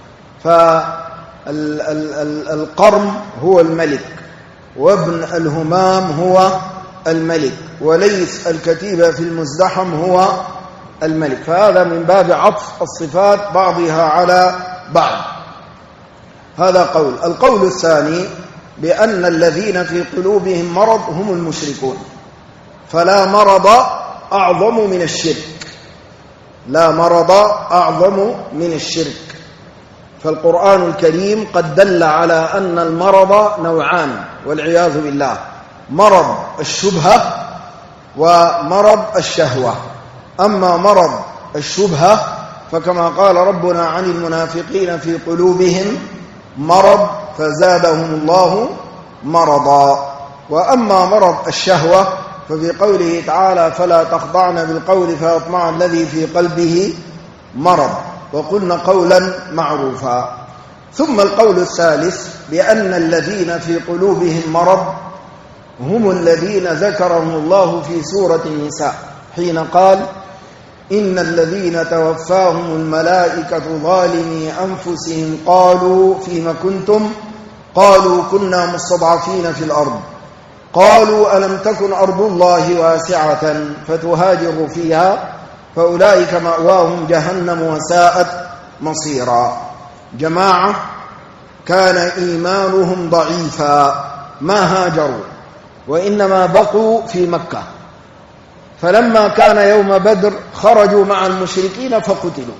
Speaker 2: فالقرم هو الملك، وابن الهمام هو الملك، وليث الكتيبة في المزدحم هو الملك. فهذا من باب عطف الصفات بعضها على بعض. هذا قول. القول الثاني بأن الذين في قلوبهم مرض هم المشركون، فلا مرض أعظم من الشرك، لا مرض أعظم من الشرك. فالقرآن الكريم قد دل على أن المرض نوعان والعياذ بالله: مرض الشبهة ومرض الشهوة. أما مرض الشبهة فكما قال ربنا عن المنافقين: في قلوبهم مرض فزادهم الله مرضا. وأما مرض الشهوة ففي قوله تعالى: فلا تخضعن بالقول فيطمع الذي في قلبه مرض، وقلنا قولا معروفا. ثم القول الثالث بأن الذين في قلوبهم مرض هم الذين ذكرهم الله في سورة النساء حين قال: إن الذين توفاهم الملائكة ظالمي أنفسهم قالوا فيما كنتم؟ قالوا كنا مستضعفين في الأرض، قالوا ألم تكن أرض الله واسعة فتهاجروا فيها فأولئك مأواهم جهنم وساءت مصيرا. جماعة كان إيمانهم ضعيفا ما هاجروا، وإنما بقوا في مكة، فلما كان يوم بدر خرجوا مع المشركين فقتلوا.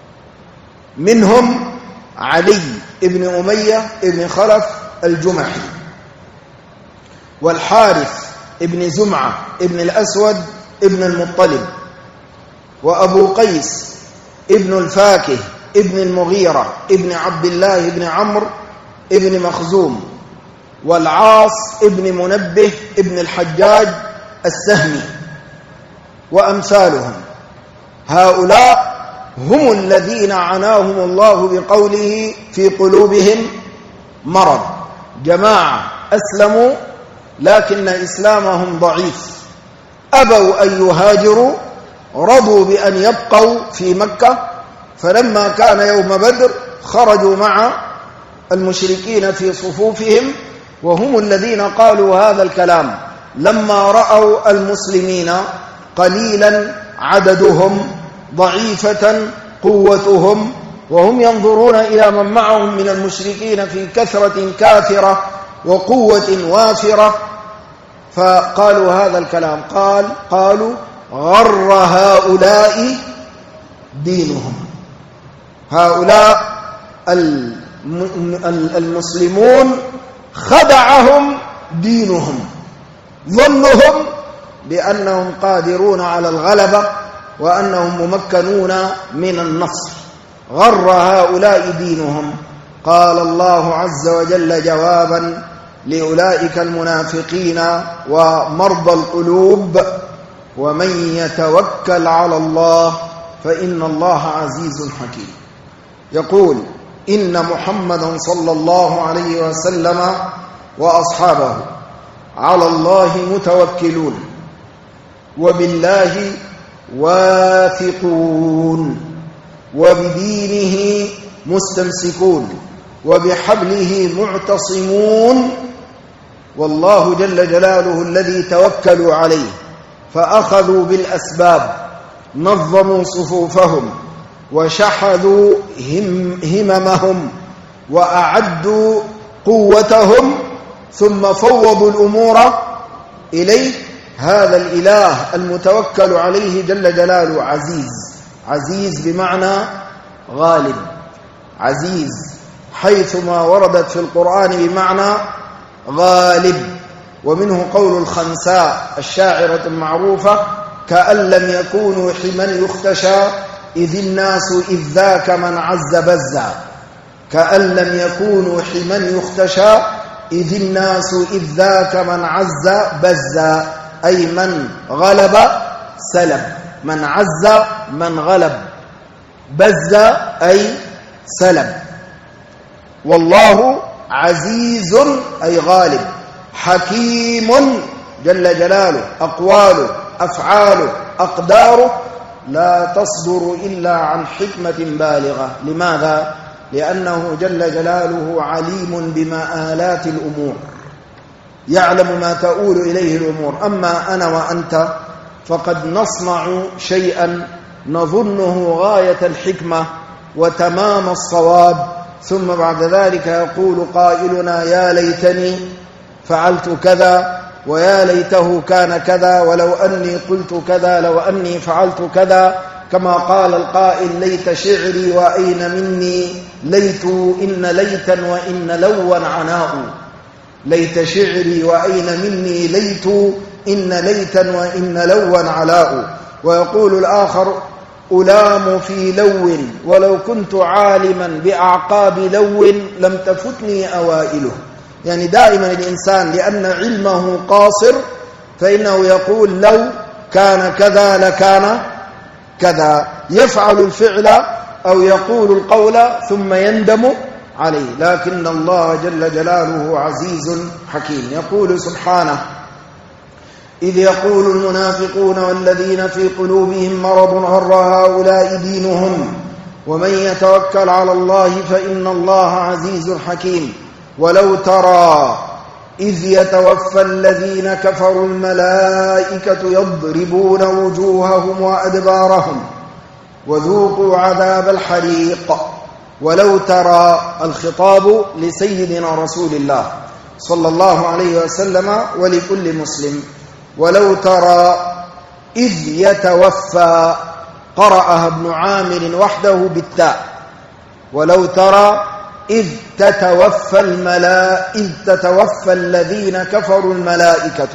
Speaker 2: منهم علي ابن أمية ابن خلف الجمحي، والحارث ابن زمعة ابن الأسود ابن المطلب، وأبو قيس ابن الفاكه ابن المغيرة ابن عبد الله ابن عمرو ابن مخزوم، والعاص ابن منبه ابن الحجاج السهمي وأمثالهم. هؤلاء هم الذين عناهم الله بقوله: في قلوبهم مرض. جماعة أسلموا لكن إسلامهم ضعيف، أبوا أن يهاجروا، رضوا بأن يبقوا في مكة، فلما كان يوم بدر خرجوا مع المشركين في صفوفهم، وهم الذين قالوا هذا الكلام لما رأوا المسلمين قليلا عددهم ضعيفة قوتهم، وهم ينظرون إلى من معهم من المشركين في كثرة كافرة وقوة وافرة، فقالوا هذا الكلام. قالوا غر هؤلاء دينهم. هؤلاء المسلمون خدعهم دينهم، ظنهم بأنهم قادرون على الغلبة وأنهم ممكنون من النصر. غر هؤلاء دينهم. قال الله عز وجل جوابا لأولئك المنافقين ومرضى القلوب: ومن يتوكل على الله فإن الله عزيز حكيم. يقول: إن محمدا صلى الله عليه وسلم وأصحابه على الله متوكلون، وبالله واثقون، وبدينه مستمسكون، وبحبله معتصمون، والله جل جلاله الذي توكلوا عليه فأخذوا بالأسباب، نظموا صفوفهم وشحذوا هممهم وأعدوا قوتهم ثم فوضوا الأمور إليه. هذا الإله المتوكل عليه جل جلاله عزيز. عزيز بمعنى غالب، عزيز حيثما وردت في القرآن بمعنى غالب. ومنه قول الخنساء الشاعرة المعروفة: كأن لم يكونوا حمن يختشى إذ الناس إذ ذاك من عز بزا. كأن لم يكونوا حمن يختشى إذ الناس إذ ذاك من عز بزا، أي من غلب سلب، من عز من غلب، بزا أي سلب. والله عزيز أي غالب، حكيم جل جلاله، أقواله أفعاله أقداره لا تصدر إلا عن حكمة بالغة. لماذا؟ لأنه جل جلاله عليم بمآلات الأمور، يعلم ما تؤول إليه الأمور. أما أنا وأنت فقد نصنع شيئا نظنه غاية الحكمة وتمام الصواب، ثم بعد ذلك يقول قائلنا: يا ليتني فعلت كذا، ويا ليته كان كذا، ولو أني قلت كذا، لو أني فعلت كذا. كما قال القائل: ليت شعري وأين مني ليت، إن ليتا وإن لوا عناء. ليت شعري وأين مني ليت، إن ليتا وإن لوا علاء. ويقول الآخر: ألام في لو ولو كنت عالما بأعقاب لو لم تفتني أوائله. يعني دائما الإنسان لأن علمه قاصر فإنه يقول: لو كان كذا لكان كذا، يفعل الفعل أو يقول القول ثم يندم عليه. لكن الله جل جلاله عزيز حكيم. يقول سبحانه: إذ يقول المنافقون والذين في قلوبهم مرض غر هؤلاء دينهم ومن يتوكل على الله فإن الله عزيز حكيم. ولو ترى إذ يتوفى الذين كفروا الملائكة يضربون وجوههم وأدبارهم وذوقوا عذاب الحريق. ولو ترى، الخطاب لسيدنا رسول الله صلى الله عليه وسلم ولكل مسلم. ولو ترى إذ يتوفى، قرأها ابن عامر وحده بالتاء. ولو ترى إذ تتوفى الذين كفروا الملائكة.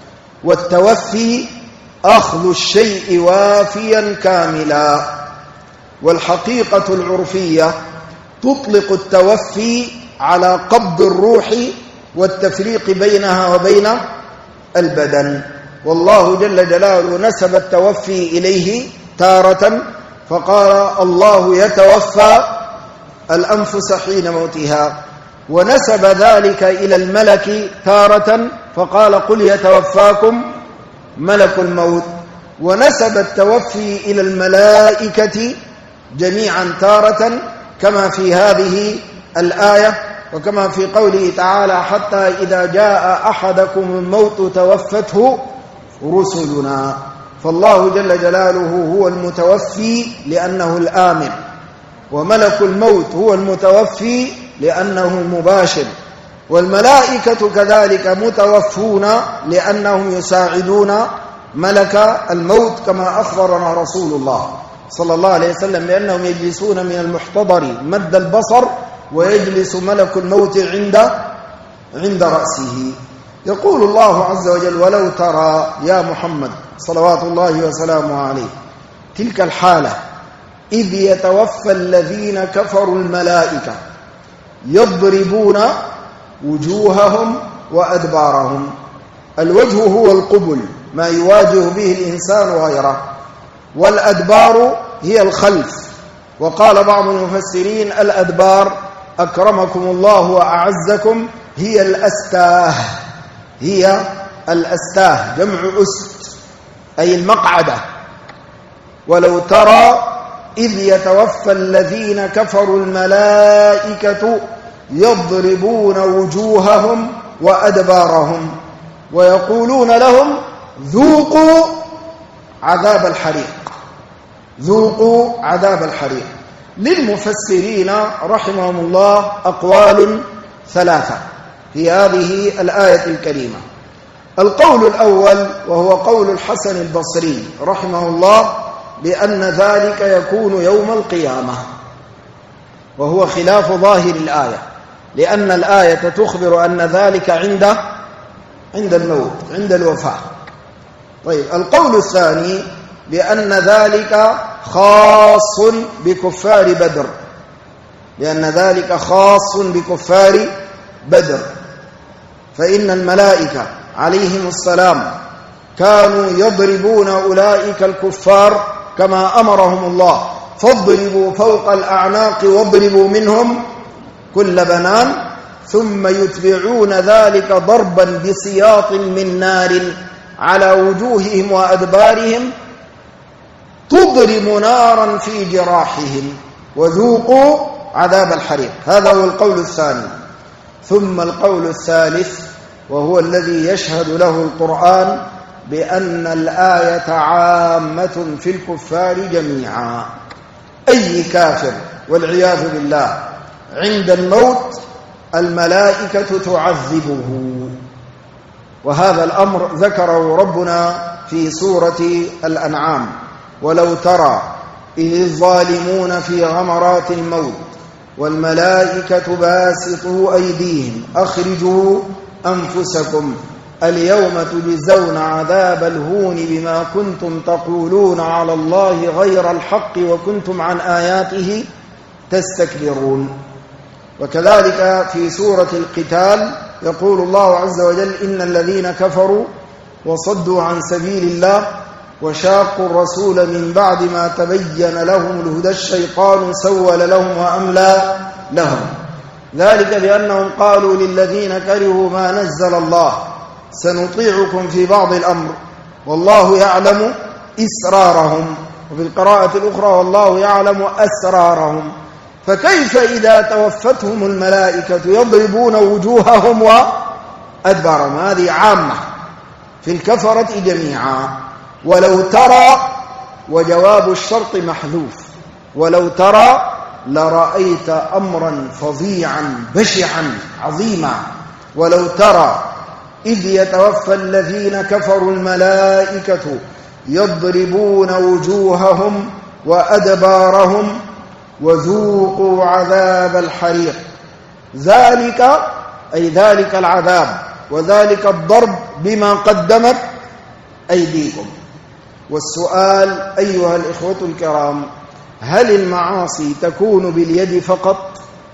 Speaker 2: والتوفي أخذ الشيء وافيا كاملا. والحقيقة العرفية تطلق التوفي على قبض الروح والتفريق بينها وبين البدن. والله جل جلاله نسب التوفي إليه تارة فقال: الله يتوفى الأنفس حين موتها. ونسب ذلك إلى الملك تارة فقال: قل يتوفاكم ملك الموت. ونسب التوفي إلى الملائكة جميعا تارة كما في هذه الآية، وكما في قوله تعالى: حتى إذا جاء أحدكم الموت توفته رسلنا. فالله جل جلاله هو المتوفي لأنه الآمن، وملك الموت هو المتوفي لأنه المباشر. والملائكة كذلك متوفون لأنهم يساعدون ملك الموت، كما أخبرنا رسول الله صلى الله عليه وسلم بأنهم يجلسون من المحتضر مد البصر ويجلس ملك الموت عند رأسه. يقول الله عز وجل: ولو ترى يا محمد صلوات الله وسلامه عليه تلك الحالة إذ يتوفى الذين كفروا الملائكة يضربون وجوههم وأدبارهم. الوجه هو القبل، ما يواجه به الإنسان غيره، والأدبار هي الخلف. وقال بعض المفسرين: الأدبار أكرمكم الله وأعزكم هي الأستاه، هي الأستاه جمع أست أي المقعدة. ولو ترى إذ يتوفى الذين كفروا الملائكة يضربون وجوههم وأدبارهم ويقولون لهم: ذوقوا عذاب الحريق. ذوقوا عذاب الحريق. للمفسرين رحمهم الله أقوال ثلاثة في هذه الآية الكريمة. القول الأول وهو قول الحسن البصري رحمه الله بأن ذلك يكون يوم القيامة، وهو خلاف ظاهر الآية، لأن الآية تخبر أن ذلك عند الموت، عند الوفاة. طيب، القول الثاني بأن ذلك خاص بكفار بدر، لأن ذلك خاص بكفار بدر، فإن الملائكة عليهم السلام كانوا يضربون أولئك الكفار كما أمرهم الله، فاضربوا فوق الأعناق واضربوا منهم كل بنان، ثم يتبعون ذلك ضربا بسياط من نار على وجوههم وأدبارهم تضرم نارا في جراحهم وذوقوا عذاب الحريق. هذا هو القول الثاني. ثم القول الثالث وهو الذي يشهد له القرآن بأن الآية عامة في الكفار جميعا. أي كافر والعياذ بالله عند الموت الملائكة تعذبه، وهذا الأمر ذكره ربنا في سورة الأنعام: ولو ترى إذ الظالمون في غمرات الموت والملائكة باسطوا أيديهم أخرجوا أنفسكم اليوم تجزون عذاب الهون بما كنتم تقولون على الله غير الحق وكنتم عن آياته تستكبرون. وكذلك في سورة القتال يقول الله عز وجل: إن الذين كفروا وصدوا عن سبيل الله وشاقوا الرسول من بعد ما تبين لهم الهدى الشيطان سول لهم وأملى لهم، ذلك بأنهم قالوا للذين كرهوا ما نزل الله سنطيعكم في بعض الأمر والله يعلم إسرارهم، وفي القراءة الأخرى والله يعلم أسرارهم. فكيف إذا توفتهم الملائكة يضربون وجوههم وأدبارهم؟ هذه عامة في الكفرة جميعا. ولو ترى، وجواب الشرط محذوف، ولو ترى لرأيت أمرا فظيعا بشعا عظيما. ولو ترى إذ يتوفى الذين كفروا الملائكة يضربون وجوههم وأدبارهم وذوقوا عذاب الحريق. ذلك أي ذلك العذاب وذلك الضرب بما قدمت أيديكم. والسؤال أيها الإخوة الكرام: هل المعاصي تكون باليد فقط؟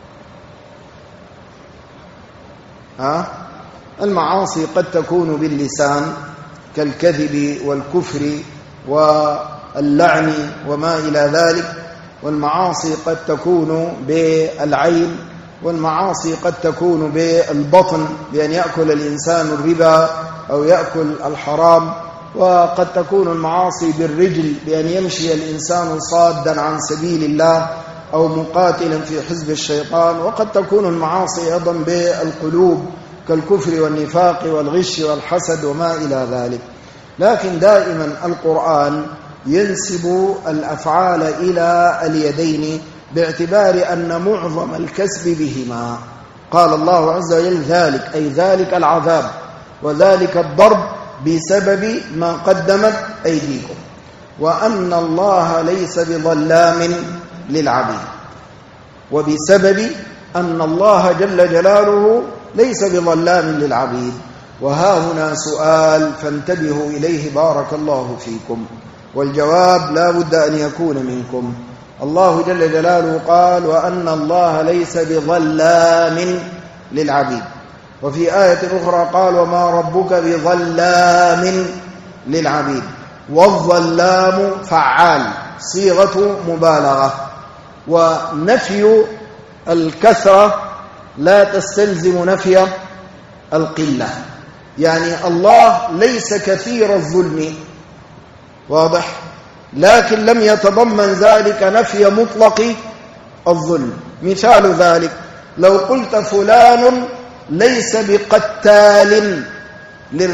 Speaker 2: المعاصي قد تكون باللسان كالكذب والكفر واللعن وما إلى ذلك، والمعاصي قد تكون بالعين، والمعاصي قد تكون بالبطن بأن يأكل الإنسان الربا أو يأكل الحرام، وقد تكون المعاصي بالرجل بأن يمشي الإنسان صادا عن سبيل الله أو مقاتلا في حزب الشيطان، وقد تكون المعاصي أيضا بالقلوب كالكفر والنفاق والغش والحسد وما إلى ذلك. لكن دائما القرآن ينسب الأفعال إلى اليدين باعتبار أن معظم الكسب بهما. قال الله عز وجل: ذلك أي ذلك العذاب وذلك الضرب بسبب ما قدمت أيديكم، وأن الله ليس بظلام للعبيد، وبسبب أن الله جل جلاله ليس بظلام للعبيد. وها هنا سؤال فانتبهوا إليه بارك الله فيكم، والجواب لا بد أن يكون منكم. الله جل جلاله قال: وأن الله ليس بظلام للعبيد. وفي آية أخرى قال: وما ربك بظلام للعبيد. والظلام فعال صيغة مبالغة، ونفي الكثرة لا تستلزم نفي القلة، يعني الله ليس كثير الظلم، واضح، لكن لم يتضمن ذلك نفي مطلق الظلم. مثال ذلك لو قلت فلان ليس بقتال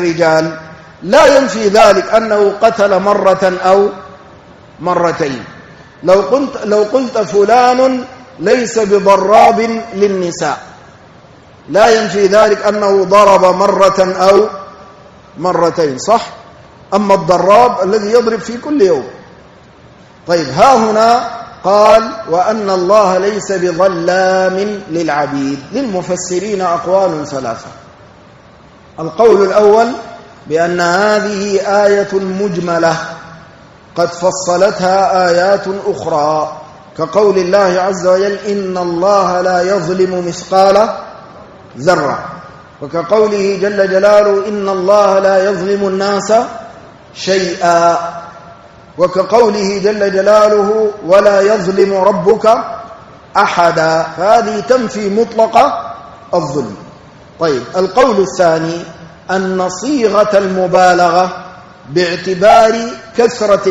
Speaker 2: للرجال، لا ينفي ذلك أنه قتل مرة أو مرتين، لو قلت فلان ليس بضراب للنساء لا ينفي ذلك أنه ضرب مرة أو مرتين، صح؟ أما الضراب الذي يضرب في كل يوم. طيب ها هنا قال وأن الله ليس بظلام للعبيد. للمفسرين أقوال ثلاثة. القول الأول بأن هذه آية مجملة قد فصلتها آيات أخرى، كقول الله عز وجل إن الله لا يظلم مثقال ذرة، وكقوله جل جلاله إن الله لا يظلم الناس شيئا، وكقوله جل جلاله ولا يظلم ربك أحدا. فهذه تنفي مطلق الظلم. طيب القول الثاني أن صيغة المبالغة باعتبار كثرة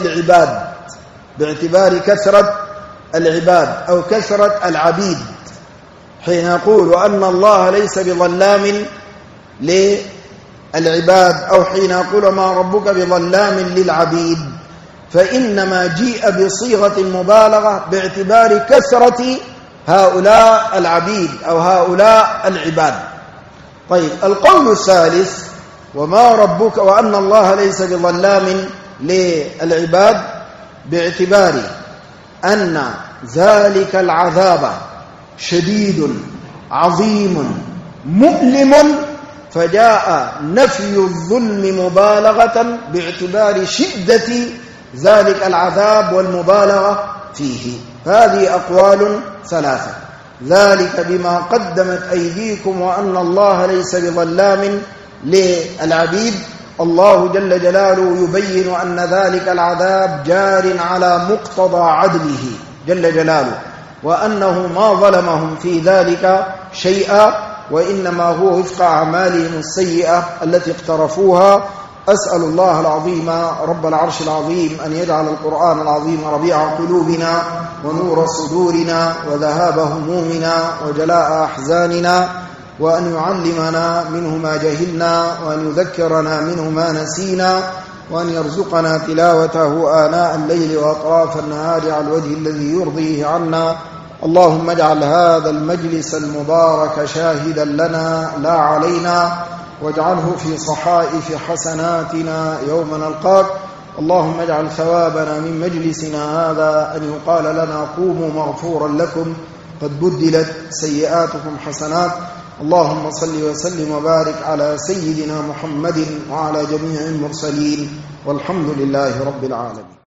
Speaker 2: العباد أو كثرة العبيد، حين يقول أن الله ليس بظلام للعباد أو حين يقول ما ربك بظلام للعبيد، فإنما جيء بصيغة المبالغة باعتبار كثرة هؤلاء العبيد أو هؤلاء العباد. طيب القول الثالث وما ربك وأن الله ليس بظلام للعباد باعتبار أن ذلك العذاب شديد عظيم مؤلم، فجاء نفي الظلم مبالغة باعتبار شدة ذلك العذاب والمبالغة فيه. هذه أقوال ثلاثة. ذلك بما قدمت أيديكم وأن الله ليس بظلام للعبيد. الله جل جلاله يبين أن ذلك العذاب جار على مقتضى عدله جل جلاله، وأنه ما ظلمهم في ذلك شيئا، وإنما هو وفق أعمالهم السيئة التي اقترفوها. أسأل الله العظيم رب العرش العظيم أن يجعل القرآن العظيم ربيع قلوبنا ونور صدورنا وذهاب همومنا وجلاء أحزاننا، وأن يعلمنا منه ما جهلنا، وأن يذكرنا منه ما نسينا، وأن يرزقنا تلاوته آناء الليل وأطراف النهار على الوجه الذي يرضيه عنا. اللهم اجعل هذا المجلس المبارك شاهدا لنا لا علينا، واجعله في صحائف حسناتنا يوم نلقاك. اللهم اجعل ثوابنا من مجلسنا هذا أن يقال لنا قوموا مغفورا لكم قد بدلت سيئاتكم حسنات. اللهم صل وسلم وبارك على سيدنا محمد وعلى جميع المرسلين، والحمد لله رب العالمين.